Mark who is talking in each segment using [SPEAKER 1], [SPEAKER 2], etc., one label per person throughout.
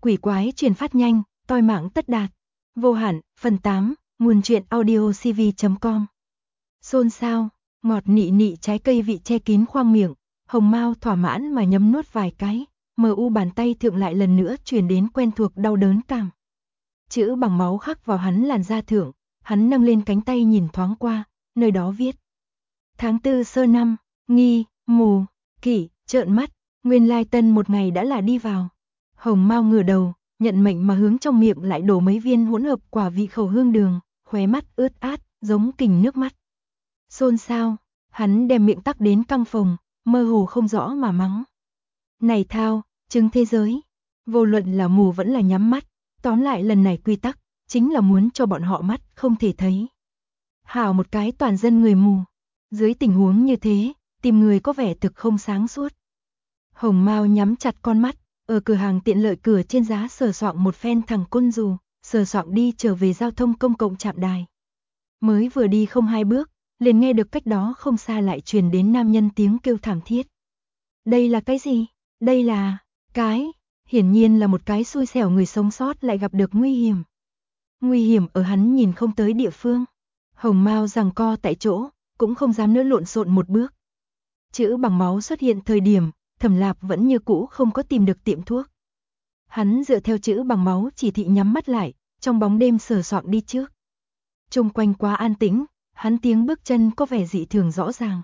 [SPEAKER 1] quỷ quái truyền phát nhanh, toi mạng tất đạt. Vô hạn, phần 8, nguồn truyện audio cv.com. Xôn xao, ngọt nị nị trái cây vị che kín khoang miệng, Hồng Mao thỏa mãn mà nhấm nuốt vài cái, bàn tay thượng lại lần nữa truyền đến quen thuộc đau đớn cảm. Chữ bằng máu khắc vào hắn làn da thượng, hắn nâng lên cánh tay nhìn thoáng qua, nơi đó viết. Tháng 4 sơ năm, nghi, mù, kỷ, trợn mắt, nguyên lai tân một ngày đã là đi vào. Hồng Mao ngửa đầu, nhận mệnh mà hướng trong miệng lại đổ mấy viên hỗn hợp quả vị khẩu hương đường, khóe mắt ướt át, giống kình nước mắt. Xôn xao, hắn đem miệng tắc đến căng phồng, mơ hồ không rõ mà mắng. Này thao, chứng thế giới, vô luận là mù vẫn là nhắm mắt, tóm lại lần này quy tắc, chính là muốn cho bọn họ mắt không thể thấy. Hảo một cái toàn dân người mù, dưới tình huống như thế, tìm người có vẻ thực không sáng suốt. Hồng Mao nhắm chặt con mắt, ở cửa hàng tiện lợi cửa trên giá sờ soạng một phen thằng côn dù, sờ soạng đi trở về giao thông công cộng trạm đài. Mới vừa đi không hai bước, liền nghe được cách đó không xa lại truyền đến nam nhân tiếng kêu thảm thiết. Đây là cái gì? Đây là hiển nhiên là một cái xui xẻo người sống sót lại gặp được nguy hiểm. Nguy hiểm ở hắn nhìn không tới địa phương. Hồng Mao giằng co tại chỗ, cũng không dám nữa lộn xộn một bước. Chữ bằng máu xuất hiện thời điểm, Thẩm Lạp vẫn như cũ không có tìm được tiệm thuốc. Hắn dựa theo chữ bằng máu chỉ thị nhắm mắt lại, trong bóng đêm sờ soạng đi trước. Chung quanh quá an tĩnh, hắn tiếng bước chân có vẻ dị thường rõ ràng.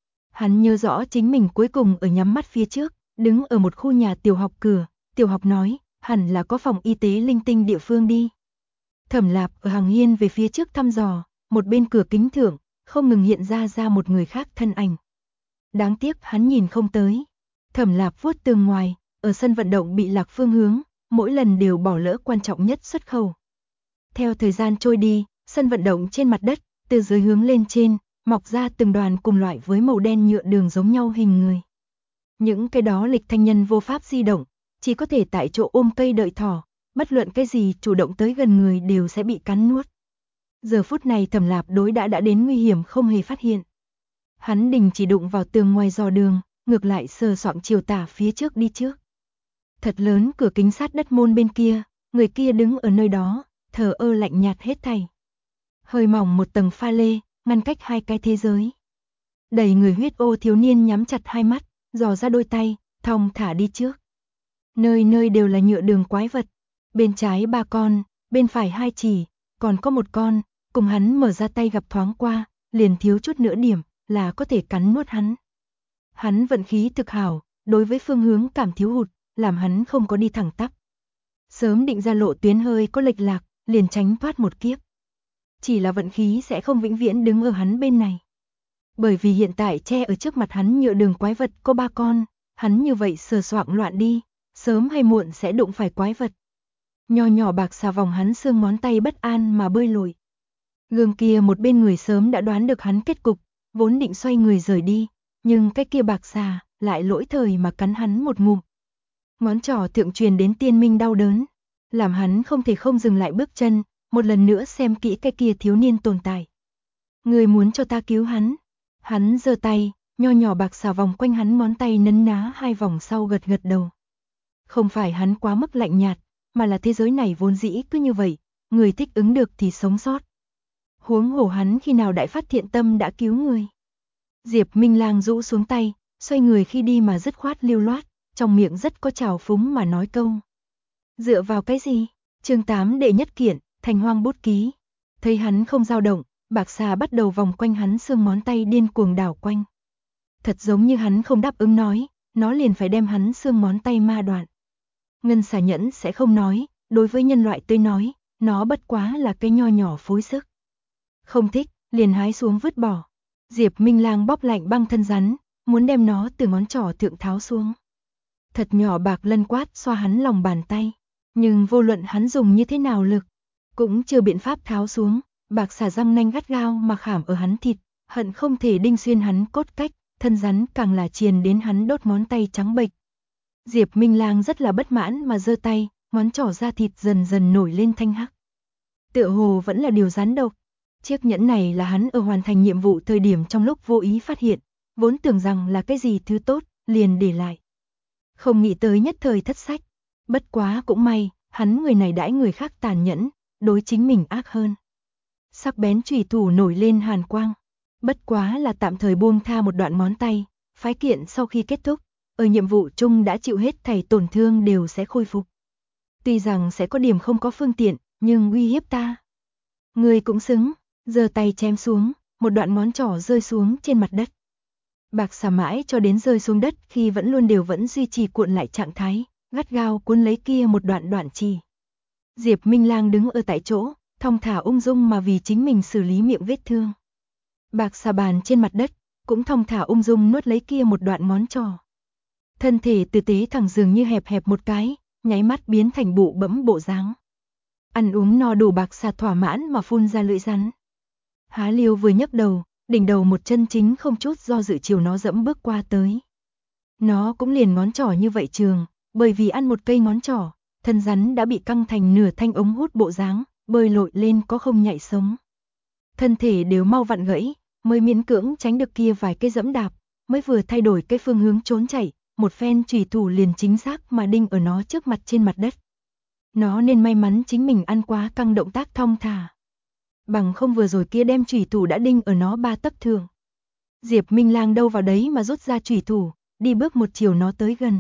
[SPEAKER 1] Hắn nhớ rõ chính mình cuối cùng ở nhắm mắt phía trước, đứng ở một khu nhà tiểu học cửa, tiểu học nói, hẳn là có phòng y tế linh tinh địa phương đi. Thẩm Lạp ở hàng hiên về phía trước thăm dò, một bên cửa kính thượng, không ngừng hiện ra một người khác thân ảnh. Đáng tiếc hắn nhìn không tới. Thẩm Lạp vuốt tường ngoài, ở sân vận động bị lạc phương hướng, mỗi lần đều bỏ lỡ quan trọng nhất xuất khẩu. Theo thời gian trôi đi, sân vận động trên mặt đất, từ dưới hướng lên trên, mọc ra từng đoàn cùng loại với màu đen nhựa đường giống nhau hình người. Những cái đó lịch thanh nhân vô pháp di động, chỉ có thể tại chỗ ôm cây đợi thỏ, bất luận cái gì chủ động tới gần người đều sẽ bị cắn nuốt. Giờ phút này Thẩm Lạp đối đã đến nguy hiểm không hề phát hiện. Hắn đình chỉ đụng vào tường ngoài dò đường, ngược lại sờ soạng chiều tả phía trước đi trước. Thật lớn cửa kính sát đất môn bên kia, người kia đứng ở nơi đó, thờ ơ lạnh nhạt hết thảy. Hơi mỏng một tầng pha lê, ngăn cách hai cái thế giới. Đầy người huyết ô thiếu niên nhắm chặt hai mắt, dò ra đôi tay, thong thả đi trước. Nơi nơi đều là nhựa đường quái vật, bên trái 3 con, bên phải 2 chỉ, còn có một con, cùng hắn mở ra tay gặp thoáng qua, liền thiếu chút nữa điểm, là có thể cắn nuốt hắn. Hắn vận khí thực hảo, đối với phương hướng cảm thiếu hụt, làm hắn không có đi thẳng tắp. Sớm định ra lộ tuyến hơi có lệch lạc, liền tránh thoát một kiếp. Chỉ là vận khí sẽ không vĩnh viễn đứng ở hắn bên này. Bởi vì hiện tại che ở trước mặt hắn nhựa đường quái vật có 3 con, hắn như vậy sờ soạng loạn đi, sớm hay muộn sẽ đụng phải quái vật. Nho nhỏ bạc xà vòng hắn xương ngón tay bất an mà bơi lội. Gương kia một bên người sớm đã đoán được hắn kết cục, vốn định xoay người rời đi, nhưng cái kia bạc xà lại lỗi thời mà cắn hắn một ngụm. Ngón trỏ thượng truyền đến tiên minh đau đớn, làm hắn không thể không dừng lại bước chân, một lần nữa xem kỹ cái kia thiếu niên tồn tại. Người muốn cho ta cứu hắn. Hắn giơ tay, nho nhỏ bạc xà vòng quanh hắn ngón tay nấn ná 2 vòng sau gật gật đầu. Không phải hắn quá mức lạnh nhạt, mà là thế giới này vốn dĩ cứ như vậy, người thích ứng được thì sống sót. Huống hồ hắn khi nào đại phát thiện tâm đã cứu người. Diệp Minh Lang rũ xuống tay, xoay người khi đi mà dứt khoát lưu loát, trong miệng rất có trào phúng mà nói câu. Dựa vào cái gì? Chương 8 đệ nhất kiện, Thành Hoang bút ký. Thấy hắn không dao động, bạc xà bắt đầu vòng quanh hắn xương ngón tay điên cuồng đảo quanh. Thật giống như hắn không đáp ứng nói, nó liền phải đem hắn xương ngón tay ma đoạn. Ngân xà nhẫn sẽ không nói, đối với nhân loại tới nói, nó bất quá là cái nho nhỏ phối sức. Không thích, liền hái xuống vứt bỏ. Diệp Minh Lang bóp lạnh băng thân rắn, muốn đem nó từ ngón trỏ thượng tháo xuống. Thật nhỏ bạc lân quát xoa hắn lòng bàn tay, nhưng vô luận hắn dùng như thế nào lực, cũng chưa biện pháp tháo xuống. Bạc xà răng nanh gắt gao mà khảm ở hắn thịt, hận không thể đinh xuyên hắn cốt cách, thân rắn càng là triền đến hắn đốt ngón tay trắng bệch. Diệp Minh Lang rất là bất mãn mà giơ tay, ngón trỏ da thịt dần dần nổi lên thanh hắc. Tựa hồ vẫn là điều rắn độc. Chiếc nhẫn này là hắn ở hoàn thành nhiệm vụ thời điểm trong lúc vô ý phát hiện, vốn tưởng rằng là cái gì thứ tốt, liền để lại. Không nghĩ tới nhất thời thất sách. Bất quá cũng may, hắn người này đãi người khác tàn nhẫn, đối chính mình ác hơn. Sắc bén chùy thủ nổi lên hàn quang. Bất quá là tạm thời buông tha một đoạn ngón tay, phái kiện sau khi kết thúc, ở nhiệm vụ chung đã chịu hết thảy tổn thương đều sẽ khôi phục. Tuy rằng sẽ có điểm không có phương tiện, nhưng uy hiếp ta. Người cũng xứng, giơ tay chém xuống, một đoạn ngón trỏ rơi xuống trên mặt đất. Bạc xà mãi cho đến rơi xuống đất khi vẫn duy trì cuộn lại trạng thái, gắt gao cuốn lấy kia một đoạn chì. Diệp Minh Lang đứng ở tại chỗ, thong thả ung dung mà vì chính mình xử lý miệng vết thương. Bạc xà bàn trên mặt đất, cũng thong thả ung dung nuốt lấy kia một đoạn ngón trỏ. Thân thể từ tế thẳng dường như hẹp một cái, nháy mắt biến thành bụ bẫm bộ dáng. Ăn uống no đủ bạc xà thỏa mãn mà phun ra lưỡi rắn. Há Liêu vừa nhấc đầu, đỉnh đầu một chân chính không chút do dự chiều nó dẫm bước qua tới. Nó cũng liền ngón trỏ như vậy trường, bởi vì ăn một cây ngón trỏ, thân rắn đã bị căng thành nửa thanh ống hút bộ dáng, bơi lội lên có không nhạy sống. Thân thể đều mau vặn gãy, mới miễn cưỡng tránh được kia vài cây dẫm đạp, mới vừa thay đổi cái phương hướng trốn chạy, một phen chùy thủ liền chính xác mà đinh ở nó trước mặt trên mặt đất. Nó nên may mắn chính mình ăn quá căng động tác thong thả. Bằng không vừa rồi kia đem chùy thủ đã đinh ở nó 3 tấc thường. Diệp Minh Lang đâu vào đấy mà rút ra chùy thủ, đi bước một chiều nó tới gần.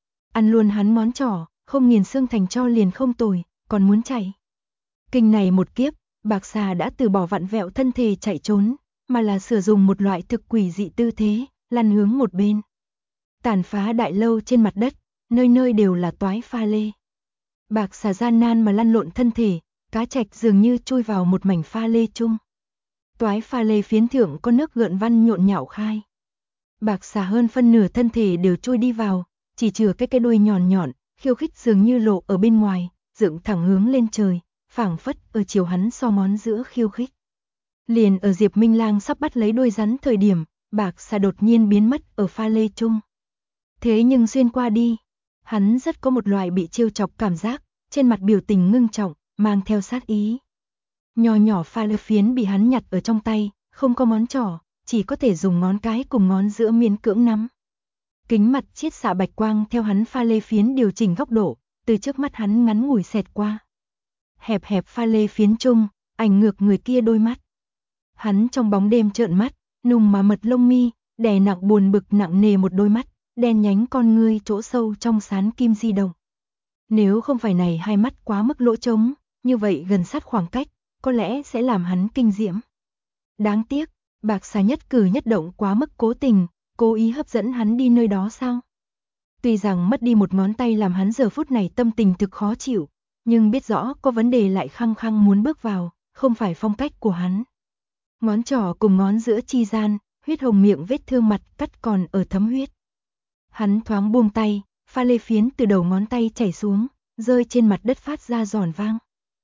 [SPEAKER 1] Ăn luôn hắn ngón trỏ, không nghiền xương thành cho liền không tồi, còn muốn chạy. Kinh này một kiếp, bạc xà đã từ bỏ vặn vẹo thân thể chạy trốn, mà là sử dụng một loại thực quỷ dị tư thế, lăn hướng một bên. Tàn phá đại lâu trên mặt đất, nơi nơi đều là toái pha lê. Bạc xà gian nan mà lăn lộn thân thể, cá trạch dường như chui vào một mảnh pha lê chung. Toái pha lê phiến thượng có nước gợn văn nhộn nhạo khai. Bạc xà hơn phân nửa thân thể đều chui đi vào, chỉ chừa cái đuôi nhọn, khiêu khích dường như lộ ở bên ngoài, dựng thẳng hướng lên trời, phảng phất ở chiều hắn so ngón giữa khiêu khích. Liền ở Diệp Minh Lang sắp bắt lấy đuôi rắn thời điểm, bạc xà đột nhiên biến mất ở pha lê chung. Thế nhưng xuyên qua đi, hắn rất có một loại bị trêu chọc cảm giác, trên mặt biểu tình ngưng trọng, mang theo sát ý. Nho nhỏ pha lê phiến bị hắn nhặt ở trong tay, không có ngón trỏ, chỉ có thể dùng ngón cái cùng ngón giữa miễn cưỡng nắm. Kính mặt chiết xạ bạch quang theo hắn pha lê phiến điều chỉnh góc độ, từ trước mắt hắn ngắn ngủi xẹt qua. Hẹp pha lê phiến chung, ảnh ngược người kia đôi mắt. Hắn trong bóng đêm trợn mắt, nùng mà mật lông mi, đè nặng buồn bực nặng nề một đôi mắt, đen nhánh con ngươi chỗ sâu trong sán kim di động. Nếu không phải này hai mắt quá mức lỗ trống, như vậy gần sát khoảng cách, có lẽ sẽ làm hắn kinh diễm. Đáng tiếc, bạc xà nhất cử nhất động quá mức cố tình, cố ý hấp dẫn hắn đi nơi đó sao? Tuy rằng mất đi một ngón tay làm hắn giờ phút này tâm tình thực khó chịu, nhưng biết rõ có vấn đề lại khăng khăng muốn bước vào, không phải phong cách của hắn. Ngón trỏ cùng ngón giữa chi gian, huyết hồng miệng vết thương mặt cắt còn ở thấm huyết. Hắn thoáng buông tay, pha lê phiến từ đầu ngón tay chảy xuống, rơi trên mặt đất phát ra giòn vang.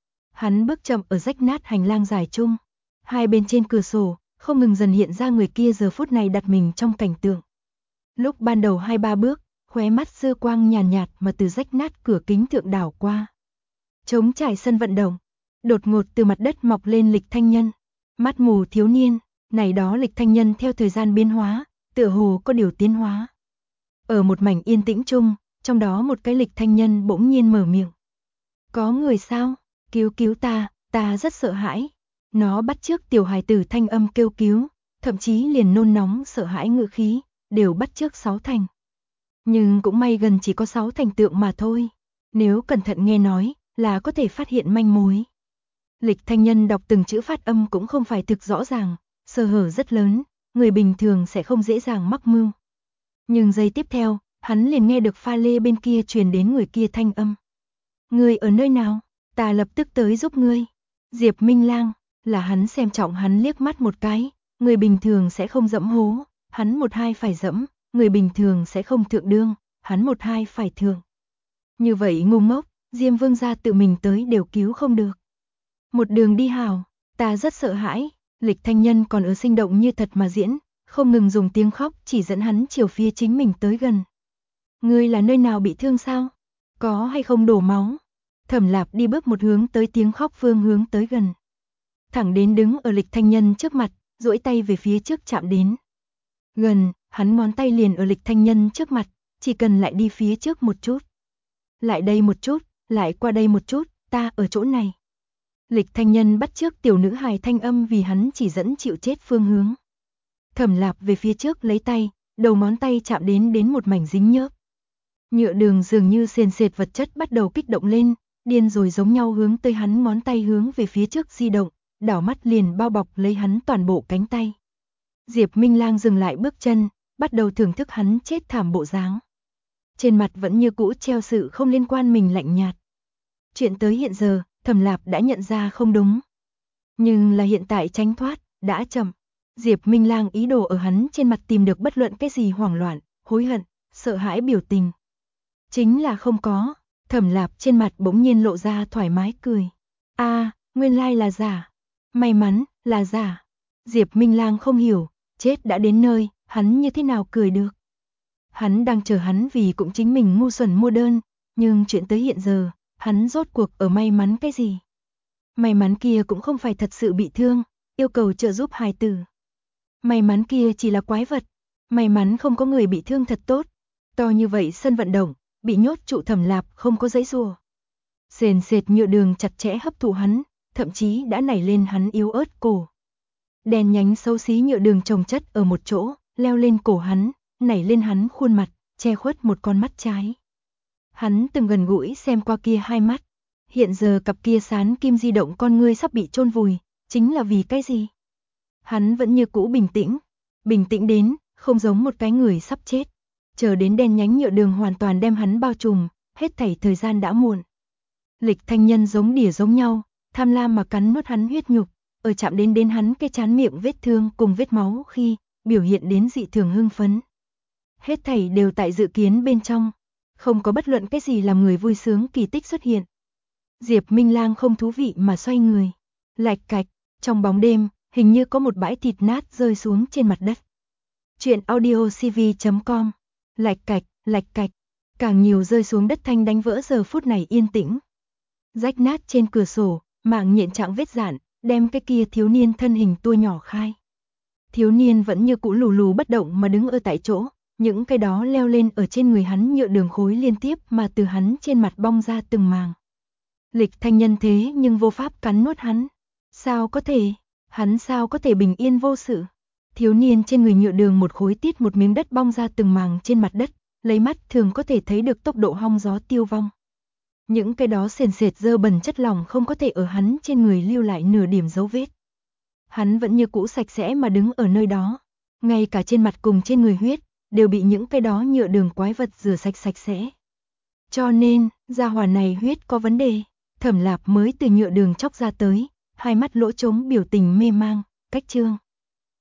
[SPEAKER 1] Hắn bước chậm ở rách nát hành lang dài chung, hai bên trên cửa sổ, không ngừng dần hiện ra người kia giờ phút này đặt mình trong cảnh tượng. Lúc ban đầu 2-3 bước, khóe mắt dư quang nhàn nhạt mà từ rách nát cửa kính thượng đảo qua. Trống trải sân vận động, đột ngột từ mặt đất mọc lên Lịch Thanh Nhân. Mắt mù thiếu niên, này đó Lịch Thanh Nhân theo thời gian biến hóa, tựa hồ có điều tiến hóa. Ở một mảnh yên tĩnh chung, trong đó một cái Lịch Thanh Nhân bỗng nhiên mở miệng. Có người sao? Cứu ta, ta rất sợ hãi. Nó bắt chước tiểu hài tử thanh âm kêu cứu, thậm chí liền nôn nóng sợ hãi ngữ khí, đều bắt chước 6 thành. Nhưng cũng may gần chỉ có 6 thành tượng mà thôi. Nếu cẩn thận nghe nói, là có thể phát hiện manh mối. Lịch Thanh Nhân đọc từng chữ phát âm cũng không phải thực rõ ràng, sơ hở rất lớn, người bình thường sẽ không dễ dàng mắc mưu. Nhưng giây tiếp theo, hắn liền nghe được pha lê bên kia truyền đến người kia thanh âm. Người ở nơi nào? Ta lập tức tới giúp ngươi. Diệp Minh Lang, là hắn xem trọng hắn liếc mắt một cái, người bình thường sẽ không dẫm hố, hắn 1-2 phải dẫm, người bình thường sẽ không thượng đương, hắn 1-2 phải thượng. Như vậy ngu ngốc, Diêm Vương gia tự mình tới đều cứu không được. Một đường đi hào, ta rất sợ hãi, Lịch Thanh Nhân còn ở sinh động như thật mà diễn, không ngừng dùng tiếng khóc chỉ dẫn hắn chiều phía chính mình tới gần. Ngươi là nơi nào bị thương sao? Có hay không đổ máu? Thẩm Lạp đi bước một hướng tới tiếng khóc phương hướng tới gần. Thẳng đến đứng ở Lịch Thanh Nhân trước mặt, duỗi tay về phía trước chạm đến. Gần, hắn ngón tay liền ở Lịch Thanh Nhân trước mặt, chỉ cần lại đi phía trước một chút. Lại đây một chút, lại qua đây một chút, ta ở chỗ này. Lịch Thanh Nhân bắt chước tiểu nữ hài thanh âm vì hắn chỉ dẫn chịu chết phương hướng. Thẩm Lạp về phía trước lấy tay, đầu ngón tay chạm đến một mảnh dính nhớp. Nhựa đường dường như sền sệt vật chất bắt đầu kích động lên, điên rồi giống nhau hướng tới hắn ngón tay hướng về phía trước di động, đảo mắt liền bao bọc lấy hắn toàn bộ cánh tay. Diệp Minh Lang dừng lại bước chân, bắt đầu thưởng thức hắn chết thảm bộ dáng. Trên mặt vẫn như cũ treo sự không liên quan mình lạnh nhạt. Chuyện tới hiện giờ, Thẩm Lạp đã nhận ra không đúng. Nhưng là hiện tại tránh thoát, đã chậm. Diệp Minh Lang ý đồ ở hắn trên mặt tìm được bất luận cái gì hoảng loạn, hối hận, sợ hãi biểu tình. Chính là không có, Thẩm Lạp trên mặt bỗng nhiên lộ ra thoải mái cười. Nguyên lai là giả. May mắn, là giả. Diệp Minh Lang không hiểu, chết đã đến nơi, hắn như thế nào cười được. Hắn đang chờ hắn vì cũng chính mình ngu xuẩn mua đơn, nhưng chuyện tới hiện giờ, hắn rốt cuộc ở may mắn cái gì? May mắn kia cũng không phải thật sự bị thương, yêu cầu trợ giúp hài tử. May mắn kia chỉ là quái vật, may mắn không có người bị thương thật tốt. To như vậy sân vận động, bị nhốt trụ Thẩm Lạp không có giãy giụa. Sền sệt nhựa đường chặt chẽ hấp thụ hắn, thậm chí đã nảy lên hắn yếu ớt cổ. Đèn nhánh xấu xí nhựa đường chồng chất ở một chỗ, leo lên cổ hắn, nảy lên hắn khuôn mặt, che khuất một con mắt trái. Hắn từng gần gũi xem qua kia hai mắt, hiện giờ cặp kia sán kim di động con ngươi sắp bị chôn vùi, chính là vì cái gì? Hắn vẫn như cũ bình tĩnh đến, không giống một cái người sắp chết. Chờ đến đèn nhánh nhựa đường hoàn toàn đem hắn bao trùm, hết thảy thời gian đã muộn. Lịch Thanh Nhân giống đỉa giống nhau, tham lam mà cắn nuốt hắn huyết nhục, ở chạm đến hắn cái trán miệng vết thương cùng vết máu khi, biểu hiện đến dị thường hưng phấn. Hết thảy đều tại dự kiến bên trong, không có bất luận cái gì làm người vui sướng kỳ tích xuất hiện. Diệp Minh Lang không thú vị mà xoay người, lạch cạch, trong bóng đêm, hình như có một bãi thịt nát rơi xuống trên mặt đất. Chuyện audiocv.com, lạch cạch, càng nhiều rơi xuống đất thanh đánh vỡ giờ phút này yên tĩnh. Rách nát trên cửa sổ, mạng nhện trạng vết dạn, đem cái kia thiếu niên thân hình tua nhỏ khai. Thiếu niên vẫn như cũ lù lù bất động mà đứng ở tại chỗ, những cái đó leo lên ở trên người hắn nhựa đường khối liên tiếp mà từ hắn trên mặt bong ra từng màng. Lịch Thanh Nhân thế nhưng vô pháp cắn nuốt hắn. Sao có thể? Hắn sao có thể bình yên vô sự? Thiếu niên trên người nhựa đường một khối tiết một miếng đất bong ra từng màng trên mặt đất, lấy mắt thường có thể thấy được tốc độ hong gió tiêu vong. Những cái đó sền sệt dơ bẩn chất lỏng không có thể ở hắn trên người lưu lại nửa điểm dấu vết. Hắn vẫn như cũ sạch sẽ mà đứng ở nơi đó, ngay cả trên mặt cùng trên người huyết, đều bị những cái đó nhựa đường quái vật rửa sạch sạch sẽ. Cho nên, gia hỏa này huyết có vấn đề. Thẩm Lạp mới từ nhựa đường chóc ra tới, hai mắt lỗ trống biểu tình mê mang, cách trương.